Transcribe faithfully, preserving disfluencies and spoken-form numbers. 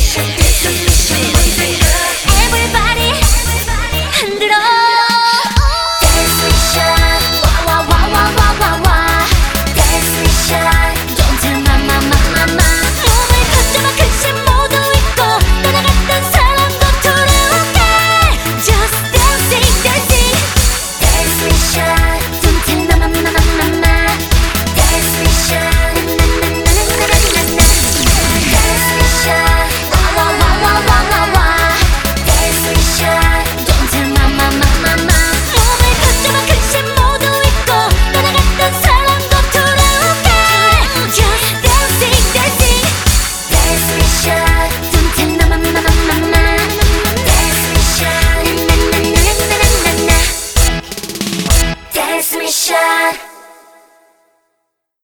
Everybody 흔들어 Dance mission 와와와와와와와 Dance mission Don't tell mama mama mama 몸을 걷지마 근심 모두 잊고 떠나갔던 사람도 돌아올게 Just dancing dancing Dance mission Don't tell mama mama mama Dance mission 나나나나나나나 Dance mission 와와와와와와와 Dance mission Don't tell mama mama mama 몸을 걷지마 근심 모두 잊고 떠나갔던 사람도 돌아올게 Just dancing dancing Dance mission Don't tell mama mama mama Dance mission 나나나나나나나 Dance mission